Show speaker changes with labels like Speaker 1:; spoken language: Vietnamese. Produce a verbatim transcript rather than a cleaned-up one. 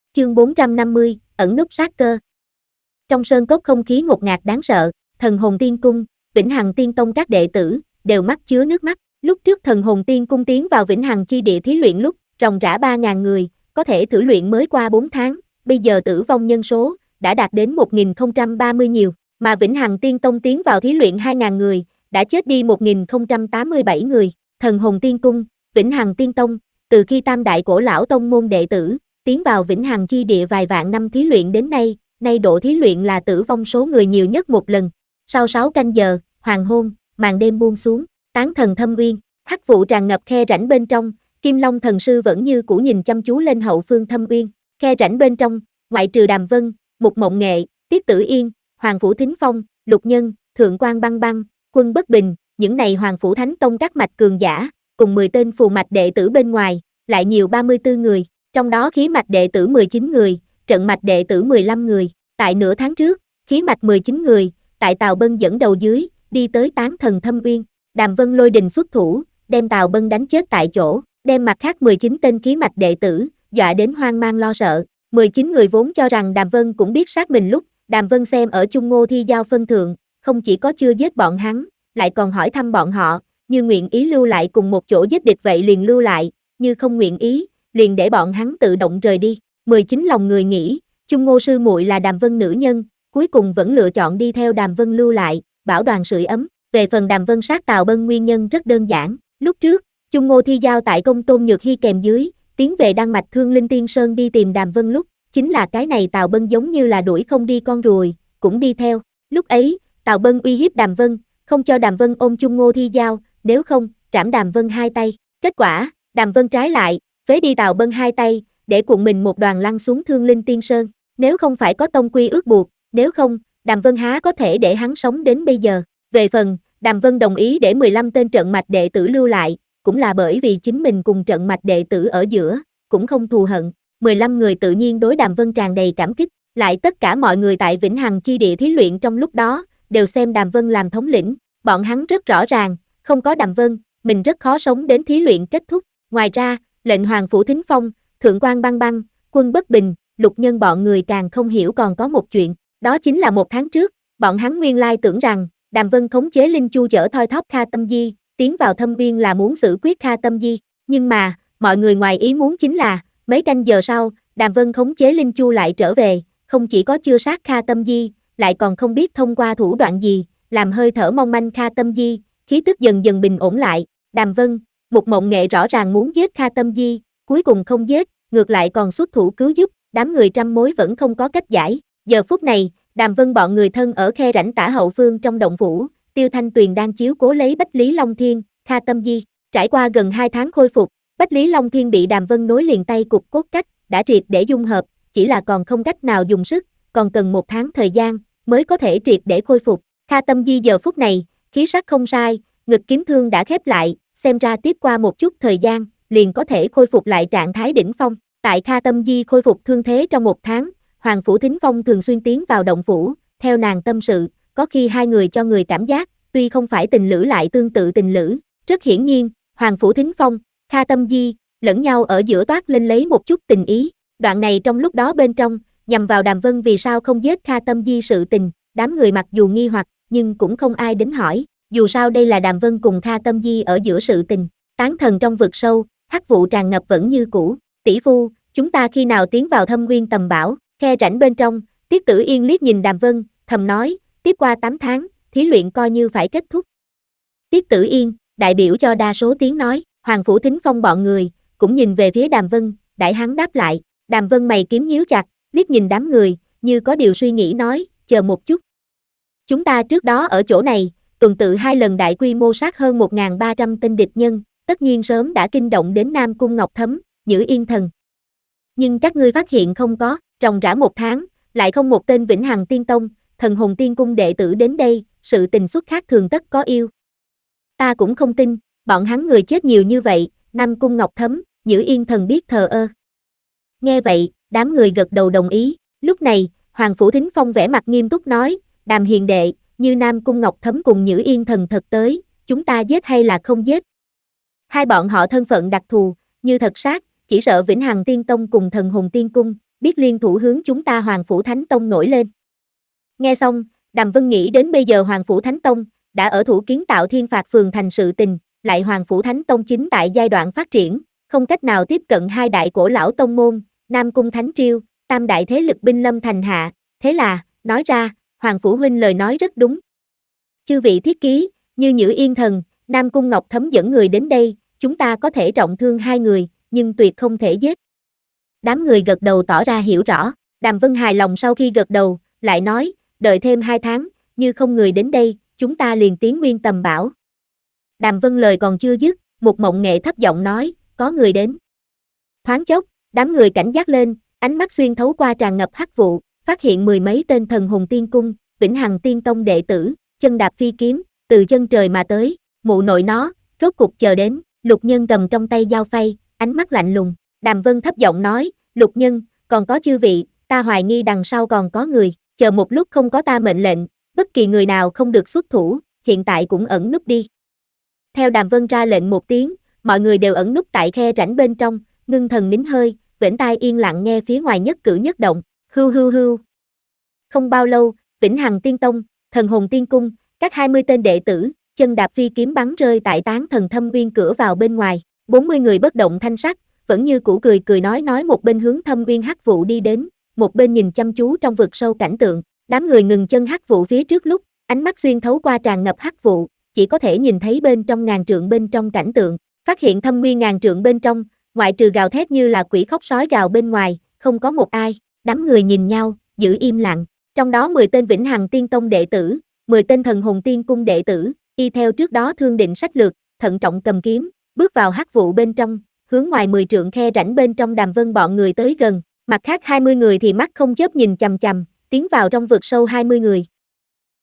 Speaker 1: Chương bốn trăm năm mươi, ẩn núp sát cơ. Trong sơn cốc không khí ngột ngạt đáng sợ, Thần Hồn Tiên Cung, Vĩnh Hằng Tiên Tông các đệ tử đều mắt chứa nước mắt. Lúc trước Thần Hồn Tiên Cung tiến vào Vĩnh Hằng chi địa thí luyện lúc, ròng rã ba ngàn người, có thể thử luyện mới qua bốn tháng, bây giờ tử vong nhân số đã đạt đến một nghìn không trăm ba mươi nhiều, mà Vĩnh Hằng Tiên Tông tiến vào thí luyện hai ngàn người, đã chết đi một nghìn không trăm tám mươi bảy người. Thần Hồn Tiên Cung, Vĩnh Hằng Tiên Tông, từ khi tam đại cổ lão tông môn đệ tử tiến vào Vĩnh Hằng chi địa vài vạn năm thí luyện đến nay, nay độ thí luyện là tử vong số người nhiều nhất một lần. Sau sáu canh giờ, hoàng hôn, màn đêm buông xuống, tán thần thâm uyên, hắc vụ tràn ngập khe rãnh bên trong, Kim Long thần sư vẫn như cũ nhìn chăm chú lên hậu phương thâm uyên. Khe rãnh bên trong, ngoại trừ Đàm Vân, Mục Mộng Nghệ, Tiết Tử Yên, Hoàng Phủ Thính Phong, Lục Nhân, Thượng Quan Băng Băng, Quân Bất Bình, những này Hoàng Phủ Thánh Tông các mạch cường giả, cùng mười tên phù mạch đệ tử bên ngoài, lại nhiều ba mươi tư người, trong đó khí mạch đệ tử mười chín người, trận mạch đệ tử mười lăm người. Tại nửa tháng trước, khí mạch mười chín người, tại Tào Bân dẫn đầu dưới, đi tới tán thần thâm uyên. Đàm Vân lôi đình xuất thủ, đem Tào Bân đánh chết tại chỗ, đem mặt khác mười chín tên khí mạch đệ tử dọa đến hoang mang lo sợ. mười chín người vốn cho rằng Đàm Vân cũng biết sát mình lúc, Đàm Vân xem ở Chung Ngô Thi Giao phân thượng, không chỉ có chưa giết bọn hắn, lại còn hỏi thăm bọn họ, như nguyện ý lưu lại cùng một chỗ giết địch vậy liền lưu lại, như không nguyện ý, liền để bọn hắn tự động rời đi. mười chín lòng người nghĩ, Chung Ngô sư muội là Đàm Vân nữ nhân, cuối cùng vẫn lựa chọn đi theo Đàm Vân lưu lại, bảo đoàn sưởi ấm. Về phần Đàm Vân sát Tào Bân nguyên nhân rất đơn giản, lúc trước, Chung Ngô Thi Giao tại công Tôn Nhược Hy kèm dưới, tiến về Đan Mạch Thương Linh Tiên Sơn đi tìm Đàm Vân lúc, chính là cái này Tào Bân giống như là đuổi không đi con ruồi, cũng đi theo. Lúc ấy, Tào Bân uy hiếp Đàm Vân, không cho Đàm Vân ôm Chung Ngô Thi Giao, nếu không, trảm Đàm Vân hai tay. Kết quả, Đàm Vân trái lại, phế đi Tào Bân hai tay, để cuộn mình một đoàn lăn xuống Thương Linh Tiên Sơn. Nếu không phải có tông quy ước buộc, nếu không, Đàm Vân há có thể để hắn sống đến bây giờ. Về phần, Đàm Vân đồng ý để mười lăm tên trận mạch đệ tử lưu lại, cũng là bởi vì chính mình cùng trận mạch đệ tử ở giữa, cũng không thù hận. mười lăm người tự nhiên đối Đàm Vân tràn đầy cảm kích, lại tất cả mọi người tại Vĩnh Hằng chi địa thí luyện trong lúc đó, đều xem Đàm Vân làm thống lĩnh. Bọn hắn rất rõ ràng, không có Đàm Vân, mình rất khó sống đến thí luyện kết thúc. Ngoài ra, lệnh Hoàng Phủ Thính Phong, Thượng Quan Băng Băng, Quân Bất Bình, Lục Nhân bọn người càng không hiểu còn có một chuyện, đó chính là một tháng trước, bọn hắn nguyên lai tưởng rằng, Đàm Vân khống chế Linh Chu chở thoi thóp Kha Tâm Di, tiến vào thâm uyên là muốn xử quyết Kha Tâm Di, nhưng mà, mọi người ngoài ý muốn chính là, mấy canh giờ sau, Đàm Vân khống chế Linh Chu lại trở về, không chỉ có chưa sát Kha Tâm Di, lại còn không biết thông qua thủ đoạn gì, làm hơi thở mong manh Kha Tâm Di, khí tức dần dần bình ổn lại. Đàm Vân, Mục Mộng Nghệ rõ ràng muốn giết Kha Tâm Di, cuối cùng không giết, ngược lại còn xuất thủ cứu giúp, đám người trăm mối vẫn không có cách giải. Giờ phút này, Đàm Vân bọn người thân ở khe rãnh tả hậu phương trong động phủ, Tiêu Thanh Tuyền đang chiếu cố lấy Bách Lý Long Thiên, Kha Tâm Di. Trải qua gần hai tháng khôi phục, Bách Lý Long Thiên bị Đàm Vân nối liền tay cục cốt cách, đã triệt để dung hợp, chỉ là còn không cách nào dùng sức, còn cần một tháng thời gian, mới có thể triệt để khôi phục. Kha Tâm Di giờ phút này, khí sắc không sai, ngực kiếm thương đã khép lại, xem ra tiếp qua một chút thời gian, liền có thể khôi phục lại trạng thái đỉnh phong. Tại Kha Tâm Di khôi phục thương thế trong một tháng, Hoàng Phủ Thính Phong thường xuyên tiến vào động phủ, theo nàng tâm sự, có khi hai người cho người cảm giác, tuy không phải tình lữ lại tương tự tình lữ. Rất hiển nhiên, Hoàng Phủ Thính Phong, Kha Tâm Di, lẫn nhau ở giữa toát lên lấy một chút tình ý. Đoạn này trong lúc đó bên trong, nhằm vào Đàm Vân vì sao không giết Kha Tâm Di sự tình, đám người mặc dù nghi hoặc, nhưng cũng không ai đến hỏi, dù sao đây là Đàm Vân cùng Kha Tâm Di ở giữa sự tình. Tán thần trong vực sâu, hắc vụ tràn ngập vẫn như cũ. Tỷ phu, chúng ta khi nào tiến vào thâm uyên tầm bảo? Khe rãnh bên trong, Tiết Tử Yên liếc nhìn Đàm Vân, thầm nói, tiếp qua tám tháng, thí luyện coi như phải kết thúc. Tiết Tử Yên, đại biểu cho đa số tiếng nói, Hoàng Phủ Thính Phong bọn người, cũng nhìn về phía Đàm Vân, đại hắn đáp lại. Đàm Vân mày kiếm nhíu chặt, liếc nhìn đám người, như có điều suy nghĩ nói, chờ một chút. Chúng ta trước đó ở chỗ này, tuần tự hai lần đại quy mô sát hơn một nghìn ba trăm tên địch nhân, tất nhiên sớm đã kinh động đến Nam Cung Ngọc Thấm, Nhữ Yên Thần. Nhưng các ngươi phát hiện không có, ròng rã một tháng, lại không một tên Vĩnh Hằng Tiên Tông, Thần Hồn Tiên Cung đệ tử đến đây, sự tình xuất khác thường tất có yêu. Ta cũng không tin, bọn hắn người chết nhiều như vậy, Nam Cung Ngọc Thấm, Nhữ Yên Thần biết thờ ơ. Nghe vậy, đám người gật đầu đồng ý, lúc này, Hoàng Phủ Thính Phong vẻ mặt nghiêm túc nói, Đàm hiền đệ, như Nam Cung Ngọc Thấm cùng Nhữ Yên Thần thật tới, chúng ta giết hay là không giết? Hai bọn họ thân phận đặc thù, như thật sát, chỉ sợ Vĩnh Hằng Tiên Tông cùng Thần Hồn Tiên Cung, biết liên thủ hướng chúng ta Hoàng Phủ Thánh Tông nổi lên. Nghe xong, Đàm Vân nghĩ đến bây giờ Hoàng Phủ Thánh Tông đã ở thủ kiến tạo thiên phạt phường thành sự tình, lại Hoàng Phủ Thánh Tông chính tại giai đoạn phát triển, không cách nào tiếp cận hai đại cổ lão tông môn, Nam Cung Thánh Triêu, tam đại thế lực binh lâm thành hạ, thế là, nói ra, Hoàng Phủ huynh lời nói rất đúng. Chư vị thiết ký, như Nhữ Yên Thần, Nam Cung Ngọc Thấm dẫn người đến đây, chúng ta có thể trọng thương hai người, nhưng tuyệt không thể giết. Đám người gật đầu tỏ ra hiểu rõ, Đàm Vân hài lòng sau khi gật đầu, lại nói, đợi thêm hai tháng, như không người đến đây, chúng ta liền tiến Nguyên Tầm Bảo. Đàm Vân lời còn chưa dứt, một mộng nghệ thấp giọng nói, có người đến. Thoáng chốc, đám người cảnh giác lên, ánh mắt xuyên thấu qua tràn ngập hắc vụ, phát hiện mười mấy tên thần hồn tiên cung, Vĩnh Hằng Tiên Tông đệ tử, chân đạp phi kiếm, từ chân trời mà tới, mụ nội nó, rốt cục chờ đến, Lục Nhân cầm trong tay dao phay, ánh mắt lạnh lùng, Đàm Vân thấp giọng nói, Lục Nhân, còn có chư vị, ta hoài nghi đằng sau còn có người, chờ một lúc không có ta mệnh lệnh, bất kỳ người nào không được xuất thủ, hiện tại cũng ẩn núp đi. Theo Đàm Vân ra lệnh một tiếng, mọi người đều ẩn núp tại khe rãnh bên trong, ngưng thần nín hơi, vểnh tai yên lặng nghe phía ngoài nhất cử nhất động, hưu hưu hưu. Không bao lâu, Vĩnh Hằng Tiên Tông, Thần Hồn Tiên Cung, các hai mươi tên đệ tử, chân đạp phi kiếm bắn rơi tại Tán Thần Thâm Uyên cửa vào bên ngoài, bốn mươi người bất động thanh sắc, vẫn như cũ cười cười nói nói một bên hướng Thâm Uyên hắc vụ đi đến, một bên nhìn chăm chú trong vực sâu cảnh tượng, đám người ngừng chân hắc vụ phía trước lúc, ánh mắt xuyên thấu qua tràn ngập hắc vụ, chỉ có thể nhìn thấy bên trong ngàn trượng bên trong cảnh tượng, phát hiện Thâm Uyên ngàn trượng bên trong, ngoại trừ gào thét như là quỷ khóc sói gào bên ngoài, không có một ai, đám người nhìn nhau, giữ im lặng, trong đó mười tên Vĩnh Hằng Tiên Tông đệ tử, mười tên Thần Hồn Tiên Cung đệ tử, y theo trước đó thương định sách lược, thận trọng cầm kiếm, bước vào hắc vụ bên trong, hướng ngoài mười trượng khe rãnh bên trong Đàm Vân bọn người tới gần, mặt khác hai mươi người thì mắt không chớp nhìn chằm chằm, tiến vào trong vực sâu hai mươi người.